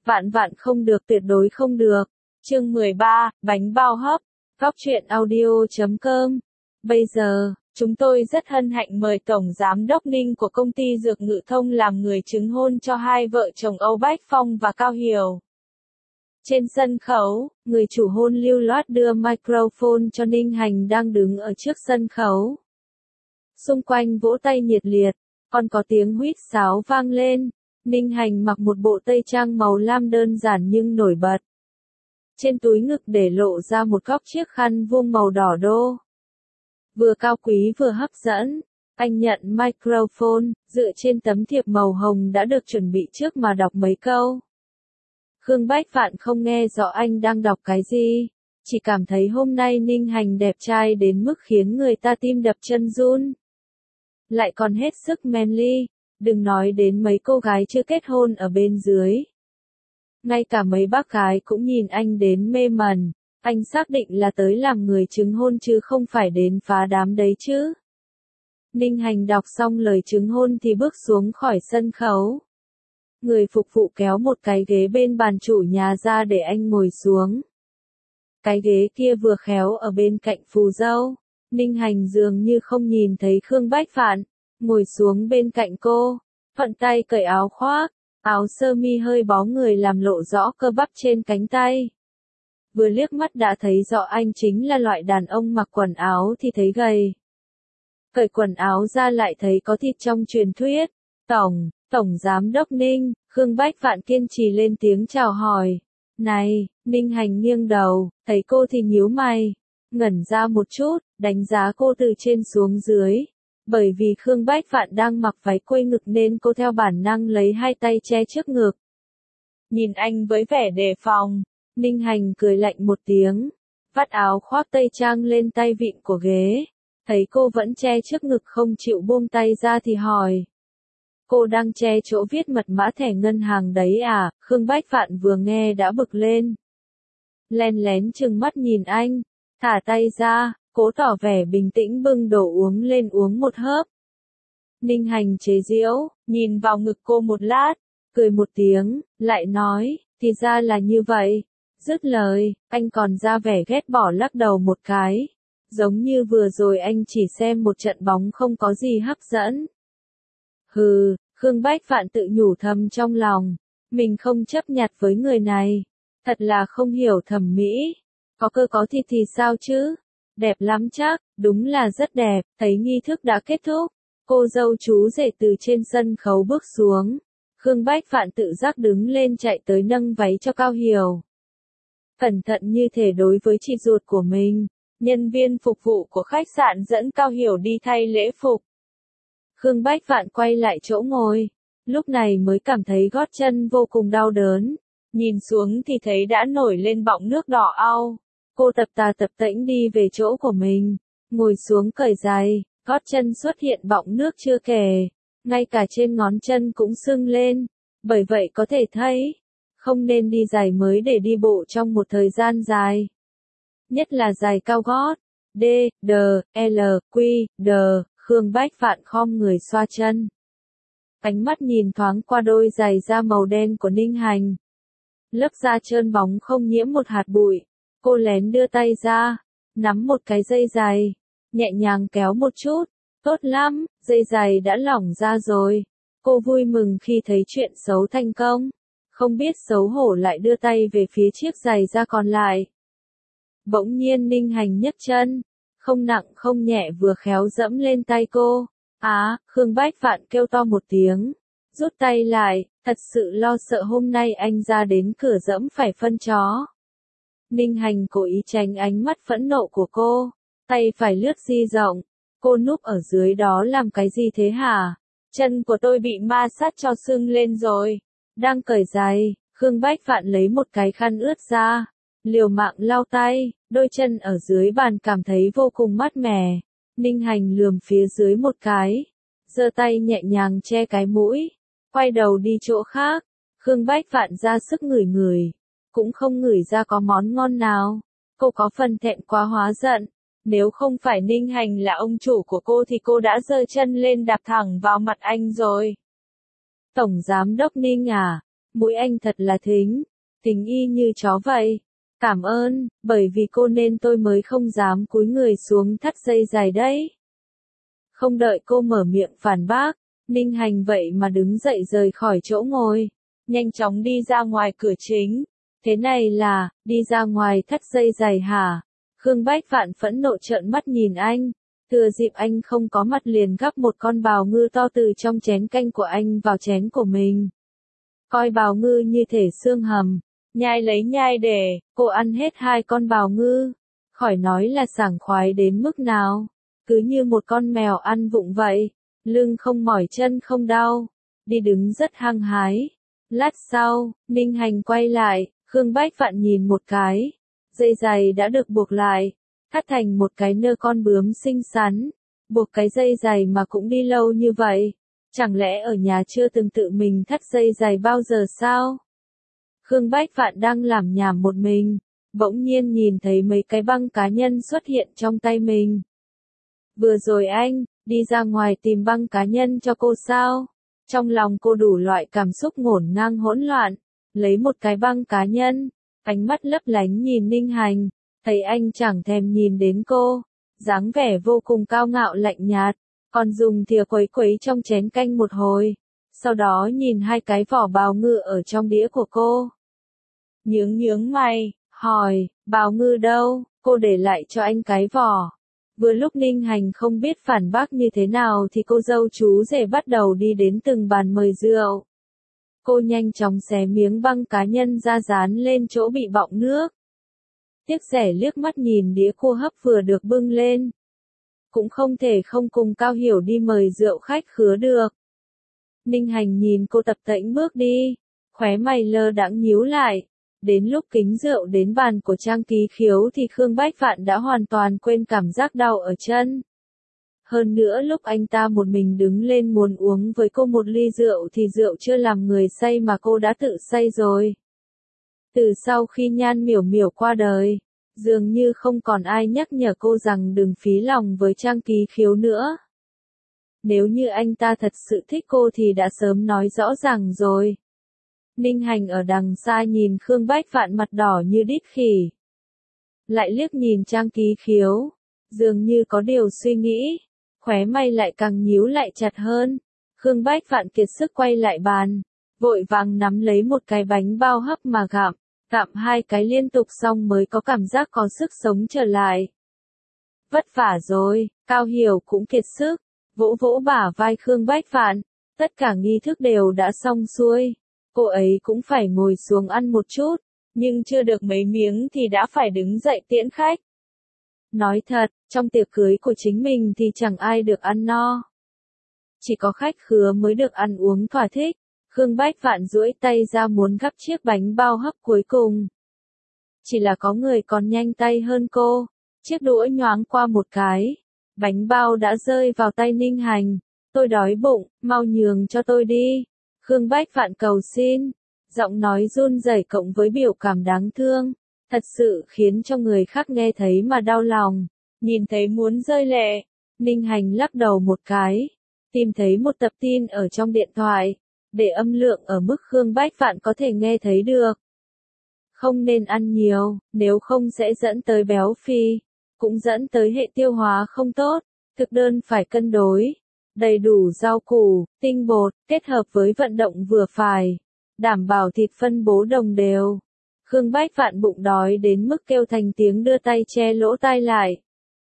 Vạn vạn không được, tuyệt đối không được. Chương 13, bánh bao hấp. Góc truyện audio.com. Bây giờ, chúng tôi rất hân hạnh mời Tổng Giám đốc Ninh của công ty Dược Ngự Thông làm người chứng hôn cho hai vợ chồng Âu Bách Phong và Cao Hiểu. Trên sân khấu, người chủ hôn lưu loát đưa microphone cho Ninh Hành đang đứng ở trước sân khấu. Xung quanh vỗ tay nhiệt liệt, còn có tiếng huýt sáo vang lên. Ninh Hành mặc một bộ tây trang màu lam đơn giản nhưng nổi bật. Trên túi ngực để lộ ra một góc chiếc khăn vuông màu đỏ đô. Vừa cao quý vừa hấp dẫn, anh nhận microphone, dựa trên tấm thiệp màu hồng đã được chuẩn bị trước mà đọc mấy câu. Khương Bách Phạn không nghe rõ anh đang đọc cái gì, chỉ cảm thấy hôm nay Ninh Hành đẹp trai đến mức khiến người ta tim đập chân run. Lại còn hết sức manly, đừng nói đến mấy cô gái chưa kết hôn ở bên dưới. Ngay cả mấy bác gái cũng nhìn anh đến mê mẩn, anh xác định là tới làm người chứng hôn chứ không phải đến phá đám đấy chứ. Ninh Hành đọc xong lời chứng hôn thì bước xuống khỏi sân khấu. Người phục vụ kéo một cái ghế bên bàn chủ nhà ra để anh ngồi xuống. Cái ghế kia vừa khéo ở bên cạnh phù dâu. Ninh Hành dường như không nhìn thấy Khương Bách Phạn, ngồi xuống bên cạnh cô, thuận tay cởi áo khoác, áo sơ mi hơi bó người làm lộ rõ cơ bắp trên cánh tay. Vừa liếc mắt đã thấy rõ anh chính là loại đàn ông mặc quần áo thì thấy gầy. Cởi quần áo ra lại thấy có thịt trong truyền thuyết. Tổng Giám đốc Ninh, Khương Bách Phạn kiên trì lên tiếng chào hỏi. Này, Ninh Hành nghiêng đầu, thấy cô thì nhíu mày, ngẩn ra một chút, đánh giá cô từ trên xuống dưới. Bởi vì Khương Bách Phạn đang mặc váy quây ngực nên cô theo bản năng lấy hai tay che trước ngực. Nhìn anh với vẻ đề phòng, Ninh Hành cười lạnh một tiếng, vắt áo khoác tây trang lên tay vịn của ghế. Thấy cô vẫn che trước ngực không chịu buông tay ra thì hỏi. Cô đang che chỗ viết mật mã thẻ ngân hàng đấy à? Khương Bách Phạn vừa nghe đã bực lên. Len lén trừng mắt nhìn anh, thả tay ra, cố tỏ vẻ bình tĩnh bưng đồ uống lên uống một hớp. Ninh Hành chế giễu, nhìn vào ngực cô một lát, cười một tiếng, lại nói, thì ra là như vậy. Dứt lời, anh còn ra vẻ ghét bỏ lắc đầu một cái. Giống như vừa rồi anh chỉ xem một trận bóng không có gì hấp dẫn. Hừ, Khương Bách Phạn tự nhủ thầm trong lòng, mình không chấp nhặt với người này, thật là không hiểu thẩm mỹ. Có cơ có thịt thì sao chứ? Đẹp lắm chắc, đúng là rất đẹp. Thấy nghi thức đã kết thúc, cô dâu chú rể từ trên sân khấu bước xuống. Khương Bách Phạn tự giác đứng lên chạy tới nâng váy cho Cao Hiểu. Cẩn thận như thể đối với chị ruột của mình. Nhân viên phục vụ của khách sạn dẫn Cao Hiểu đi thay lễ phục. Khương Bách Phạn quay lại chỗ ngồi, lúc này mới cảm thấy gót chân vô cùng đau đớn. Nhìn xuống thì thấy đã nổi lên bọng nước đỏ au. Cô tập tà tập tễnh đi về chỗ của mình, ngồi xuống cởi giày, gót chân xuất hiện bọng nước chưa kể, ngay cả trên ngón chân cũng sưng lên. Bởi vậy có thể thấy, không nên đi giày mới để đi bộ trong một thời gian dài. Nhất là giày cao gót. D, D, L, Q, D. Khương Bách Phạn khom người xoa chân. Ánh mắt nhìn thoáng qua đôi giày da màu đen của Ninh Hành. Lớp da trơn bóng không nhiễm một hạt bụi. Cô lén đưa tay ra, nắm một cái dây giày, nhẹ nhàng kéo một chút. Tốt lắm, dây giày đã lỏng ra rồi. Cô vui mừng khi thấy chuyện xấu thành công. Không biết xấu hổ lại đưa tay về phía chiếc giày da còn lại. Bỗng nhiên Ninh Hành nhấc chân, không nặng không nhẹ vừa khéo dẫm lên tay cô. Khương Bách Phạn kêu to một tiếng, rút tay lại, thật sự lo sợ hôm nay anh ra đến cửa dẫm phải phân chó. Ninh Hành cố ý tránh ánh mắt phẫn nộ của cô, tay phải lướt di rộng, cô núp ở dưới đó làm cái gì thế hả? Chân của tôi bị ma sát cho sưng lên rồi. Đang cởi giày, Khương Bách Phạn lấy một cái khăn ướt ra, liều mạng lau tay, đôi chân ở dưới bàn cảm thấy vô cùng mát mẻ. Ninh Hành lườm phía dưới một cái, giơ tay nhẹ nhàng che cái mũi, quay đầu đi chỗ khác. Khương Bách Phạn ra sức ngửi ngửi, cũng không ngửi ra có món ngon nào. Cô có phần thẹn quá hóa giận, nếu không phải Ninh Hành là ông chủ của cô thì cô đã giơ chân lên đạp thẳng vào mặt anh rồi. Tổng Giám đốc Ninh à, Mũi anh thật là thính, thính y như chó vậy. Cảm ơn, bởi vì cô nên tôi mới không dám cúi người xuống thắt dây dài đấy. Không đợi cô mở miệng phản bác, Ninh Hành vậy mà đứng dậy rời khỏi chỗ ngồi, nhanh chóng đi ra ngoài cửa chính. Thế này là, đi ra ngoài thắt dây dài hả? Khương Bách Vạn phẫn nộ trợn mắt nhìn anh, thừa dịp anh không có mặt liền gắp một con bào ngư to từ trong chén canh của anh vào chén của mình. Coi bào ngư như thể xương hầm, nhai lấy nhai để, cô ăn hết 2 con bào ngư, khỏi nói là sảng khoái đến mức nào, cứ như một con mèo ăn vụng vậy, lưng không mỏi chân không đau, đi đứng rất hăng hái. Lát sau, Ninh Hành quay lại, Khương Bách Vạn nhìn một cái, dây giày đã được buộc lại, thắt thành một cái nơ con bướm xinh xắn, buộc cái dây giày mà cũng đi lâu như vậy, chẳng lẽ ở nhà chưa từng tự mình thắt dây giày bao giờ sao? Khương Bách Vạn đang làm nhảm một mình, bỗng nhiên nhìn thấy mấy cái băng cá nhân xuất hiện trong tay mình. Vừa rồi anh, đi ra ngoài tìm băng cá nhân cho cô sao? Trong lòng cô đủ loại cảm xúc ngổn ngang hỗn loạn, lấy một cái băng cá nhân, ánh mắt lấp lánh nhìn Ninh Hành, thấy anh chẳng thèm nhìn đến cô, dáng vẻ vô cùng cao ngạo lạnh nhạt, còn dùng thìa quấy quấy trong chén canh một hồi, sau đó nhìn 2 cái vỏ bào ngư ở trong đĩa của cô. Nhướng mày, hỏi, bào ngư đâu, cô để lại cho anh cái vỏ. Vừa lúc Ninh Hành không biết phản bác như thế nào thì cô dâu chú rể bắt đầu đi đến từng bàn mời rượu. Cô nhanh chóng xé miếng băng cá nhân ra dán lên chỗ bị bọng nước. Tiếc rẻ liếc mắt nhìn đĩa cua hấp vừa được bưng lên. Cũng không thể không cùng Cao Hiểu đi mời rượu khách khứa được. Ninh Hành nhìn cô tập tễnh bước đi, khóe mày lơ đãng nhíu lại. Đến lúc kính rượu đến bàn của Trang Ký Khiếu thì Khương Bách Vạn đã hoàn toàn quên cảm giác đau ở chân. Hơn nữa lúc anh ta một mình đứng lên muốn uống với cô một ly rượu thì rượu chưa làm người say mà cô đã tự say rồi. Từ sau khi Nhan Miểu Miểu qua đời, dường như không còn ai nhắc nhở cô rằng đừng phí lòng với Trang Ký Khiếu nữa. Nếu như anh ta thật sự thích cô thì đã sớm nói rõ ràng rồi. Ninh Hành ở đằng xa nhìn Khương Bách Vạn mặt đỏ như đít khỉ. Lại liếc nhìn Trang Ký Khiếu, dường như có điều suy nghĩ, khóe mày lại càng nhíu lại chặt hơn. Khương Bách Vạn kiệt sức quay lại bàn, vội vàng nắm lấy một cái bánh bao hấp mà gặm 2 cái liên tục xong mới có cảm giác có sức sống trở lại. Vất vả rồi, Cao Hiểu cũng kiệt sức, vỗ vỗ bả vai Khương Bách Vạn, tất cả nghi thức đều đã xong xuôi. Cô ấy cũng phải ngồi xuống ăn một chút, nhưng chưa được mấy miếng thì đã phải đứng dậy tiễn khách. Nói thật, trong tiệc cưới của chính mình thì chẳng ai được ăn no. Chỉ có khách khứa mới được ăn uống thỏa thích. Khương Bách Vạn duỗi tay ra muốn gắp chiếc bánh bao hấp cuối cùng. Chỉ là có người còn nhanh tay hơn cô. Chiếc đũa nhoáng qua một cái. Bánh bao đã rơi vào tay Ninh Hành. Tôi đói bụng, mau nhường cho tôi đi. Khương Bách Vạn cầu xin, giọng nói run rẩy cộng với biểu cảm đáng thương, thật sự khiến cho người khác nghe thấy mà đau lòng, nhìn thấy muốn rơi lệ. Ninh Hành lắc đầu một cái, tìm thấy một tập tin ở trong điện thoại, để âm lượng ở mức Khương Bách Vạn có thể nghe thấy được. Không nên ăn nhiều, nếu không sẽ dẫn tới béo phì, cũng dẫn tới hệ tiêu hóa không tốt, thực đơn phải cân đối. Đầy đủ rau củ, tinh bột, kết hợp với vận động vừa phải, đảm bảo thịt phân bố đồng đều. Khương Bách Vạn bụng đói đến mức kêu thành tiếng đưa tay che lỗ tai lại.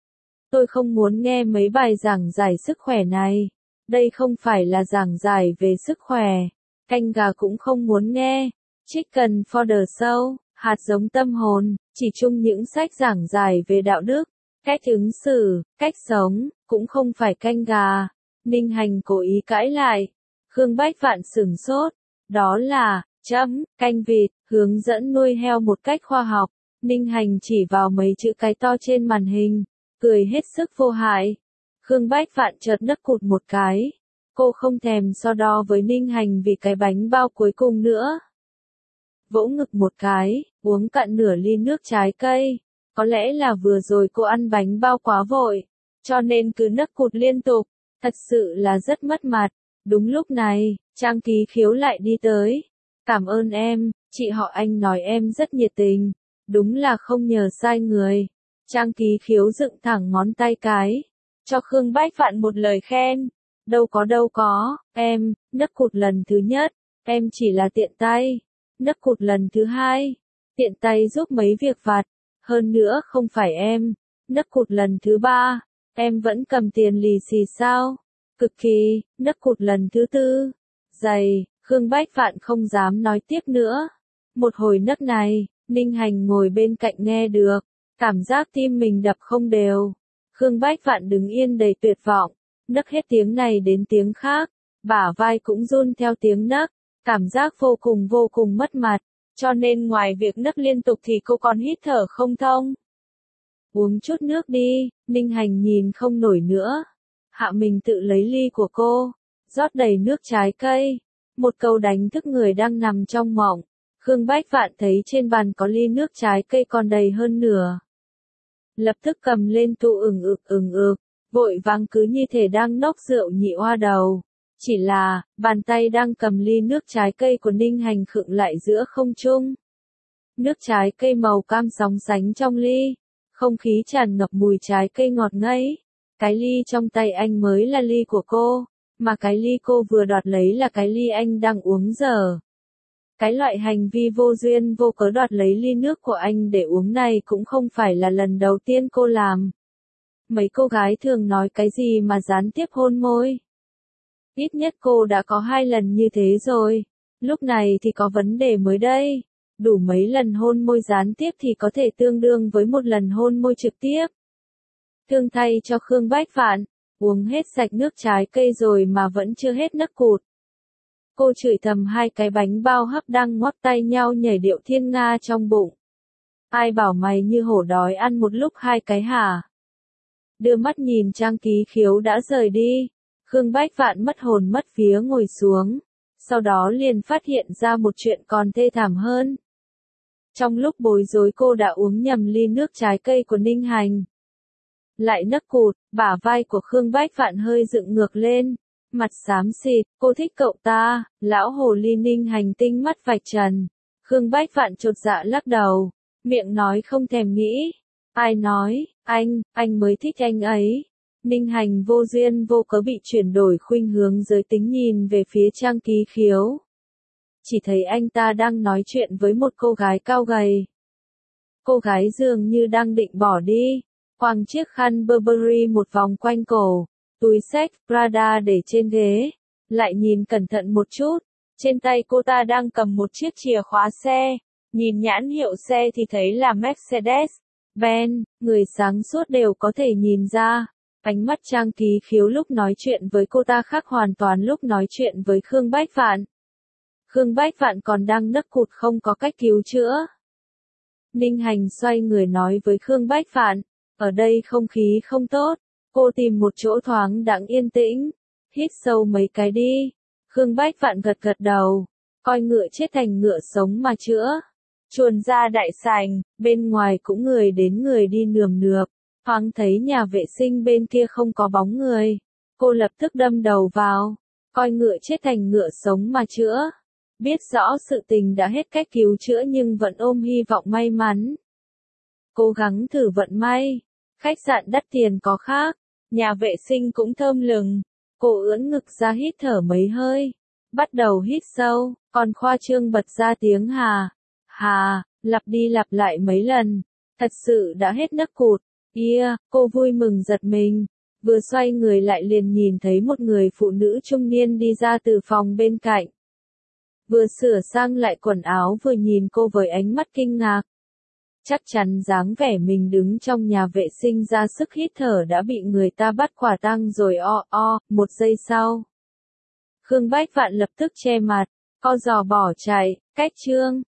Tôi không muốn nghe mấy bài giảng giải sức khỏe này. Đây không phải là giảng giải về sức khỏe. Canh gà cũng không muốn nghe. Chicken for the soul, hạt giống tâm hồn, chỉ chung những sách giảng giải về đạo đức, cách ứng xử, cách sống, cũng không phải canh gà. Ninh Hành cố ý cãi lại. Khương Bách Vạn sửng sốt. Đó là, canh vịt, hướng dẫn nuôi heo một cách khoa học. Ninh Hành chỉ vào mấy chữ cái to trên màn hình, cười hết sức vô hại. Khương Bách Vạn chợt nấc cụt một cái. Cô không thèm so đo với Ninh Hành vì cái bánh bao cuối cùng nữa. Vỗ ngực một cái, uống cạn nửa ly nước trái cây. Có lẽ là vừa rồi cô ăn bánh bao quá vội, cho nên cứ nấc cụt liên tục. Thật sự là rất mất mặt. Đúng lúc này, Trang Ký Khiếu lại đi tới. Cảm ơn em, chị họ Anh nói em rất nhiệt tình. Đúng là không nhờ sai người. Trang Ký Khiếu dựng thẳng ngón tay cái. Cho Khương Bách Phạn một lời khen. Đâu có, em, nấc cụt lần thứ nhất. Em chỉ là tiện tay. Nấc cụt lần thứ hai. Tiện tay giúp mấy việc vặt. Hơn nữa không phải em. Nấc cụt lần thứ ba. Em vẫn cầm tiền lì xì sao? Cực kỳ, nấc cụt lần thứ tư. Dày, Khương Bách Phạn không dám nói tiếp nữa. Một hồi nấc này, Ninh Hành ngồi bên cạnh nghe được. Cảm giác tim mình đập không đều. Khương Bách Phạn đứng yên đầy tuyệt vọng. Nấc hết tiếng này đến tiếng khác. Bả vai cũng run theo tiếng nấc. Cảm giác vô cùng mất mặt. Cho nên ngoài việc nấc liên tục thì cô còn hít thở không thông. Uống chút nước đi, Ninh Hành nhìn không nổi nữa. Hạ mình tự lấy ly của cô, rót đầy nước trái cây. Một câu đánh thức người đang nằm trong mộng. Khương Bách Phạn thấy trên bàn có ly nước trái cây còn đầy hơn nửa. Lập tức cầm lên tụ ừng ực, vội vàng cứ như thể đang nốc rượu nhị oa đầu. Chỉ là, bàn tay đang cầm ly nước trái cây của Ninh Hành khựng lại giữa không trung. Nước trái cây màu cam sóng sánh trong ly. Không khí tràn ngập mùi trái cây ngọt ngấy. Cái ly trong tay anh mới là ly của cô, mà cái ly cô vừa đoạt lấy là cái ly anh đang uống giờ. Cái loại hành vi vô duyên vô cớ đoạt lấy ly nước của anh để uống này cũng không phải là lần đầu tiên cô làm. Mấy cô gái thường nói cái gì mà gián tiếp hôn môi. Ít nhất cô đã có 2 lần như thế rồi. Lúc này thì có vấn đề mới đây. Đủ mấy lần hôn môi gián tiếp thì có thể tương đương với một lần hôn môi trực tiếp. Thương thay cho Khương Bách Phạn, uống hết sạch nước trái cây rồi mà vẫn chưa hết nấc cụt. Cô chửi thầm 2 cái bánh bao hấp đang ngoắc tay nhau nhảy điệu thiên nga trong bụng. Ai bảo mày như hổ đói ăn một lúc 2 cái hả? Đưa mắt nhìn Trang Ký Khiếu đã rời đi. Khương Bách Phạn mất hồn mất vía ngồi xuống. Sau đó liền phát hiện ra một chuyện còn thê thảm hơn. Trong lúc bối rối cô đã uống nhầm ly nước trái cây của Ninh Hành. Lại nấc cụt, bả vai của Khương Bách Phạn hơi dựng ngược lên. Mặt xám xịt, cô thích cậu ta, lão hồ ly Ninh Hành tinh mắt vạch trần. Khương Bách Phạn chột dạ lắc đầu, miệng nói không thèm nghĩ. Ai nói, anh mới thích anh ấy. Ninh Hành vô duyên vô cớ bị chuyển đổi khuynh hướng giới tính nhìn về phía Trang Ký Khiếu. Chỉ thấy anh ta đang nói chuyện với một cô gái cao gầy. Cô gái dường như đang định bỏ đi, quàng chiếc khăn Burberry một vòng quanh cổ, túi xách Prada để trên ghế. Lại nhìn cẩn thận một chút, trên tay cô ta đang cầm một chiếc chìa khóa xe. Nhìn nhãn hiệu xe thì thấy là Mercedes Benz, người sáng suốt đều có thể nhìn ra. Ánh mắt Trang Ký Khiếu lúc nói chuyện với cô ta khác hoàn toàn lúc nói chuyện với Khương Bách Phạn. Khương Bách Phạn còn đang nấc cụt không có cách cứu chữa. Ninh Hành xoay người nói với Khương Bách Phạn, ở đây không khí không tốt, cô tìm một chỗ thoáng đãng yên tĩnh, hít sâu mấy cái đi. Khương Bách Phạn gật gật đầu, coi ngựa chết thành ngựa sống mà chữa. Chuồn ra đại sảnh, bên ngoài cũng người đến người đi nườm nượp, thoáng thấy nhà vệ sinh bên kia không có bóng người. Cô lập tức đâm đầu vào, coi ngựa chết thành ngựa sống mà chữa. Biết rõ sự tình đã hết cách cứu chữa nhưng vẫn ôm hy vọng may mắn. Cố gắng thử vận may. Khách sạn đắt tiền có khác, nhà vệ sinh cũng thơm lừng. Cô ưỡn ngực ra hít thở mấy hơi. Bắt đầu hít sâu, còn khoa trương bật ra tiếng hà, lặp đi lặp lại mấy lần. Thật sự đã hết nấc cụt. Cô vui mừng giật mình. Vừa xoay người lại liền nhìn thấy một người phụ nữ trung niên đi ra từ phòng bên cạnh. Vừa sửa sang lại quần áo vừa nhìn cô với ánh mắt kinh ngạc. Chắc chắn dáng vẻ mình đứng trong nhà vệ sinh ra sức hít thở đã bị người ta bắt quả tang rồi. Một giây sau. Khương Bách Phạn lập tức che mặt, co giò bỏ chạy, cách chương.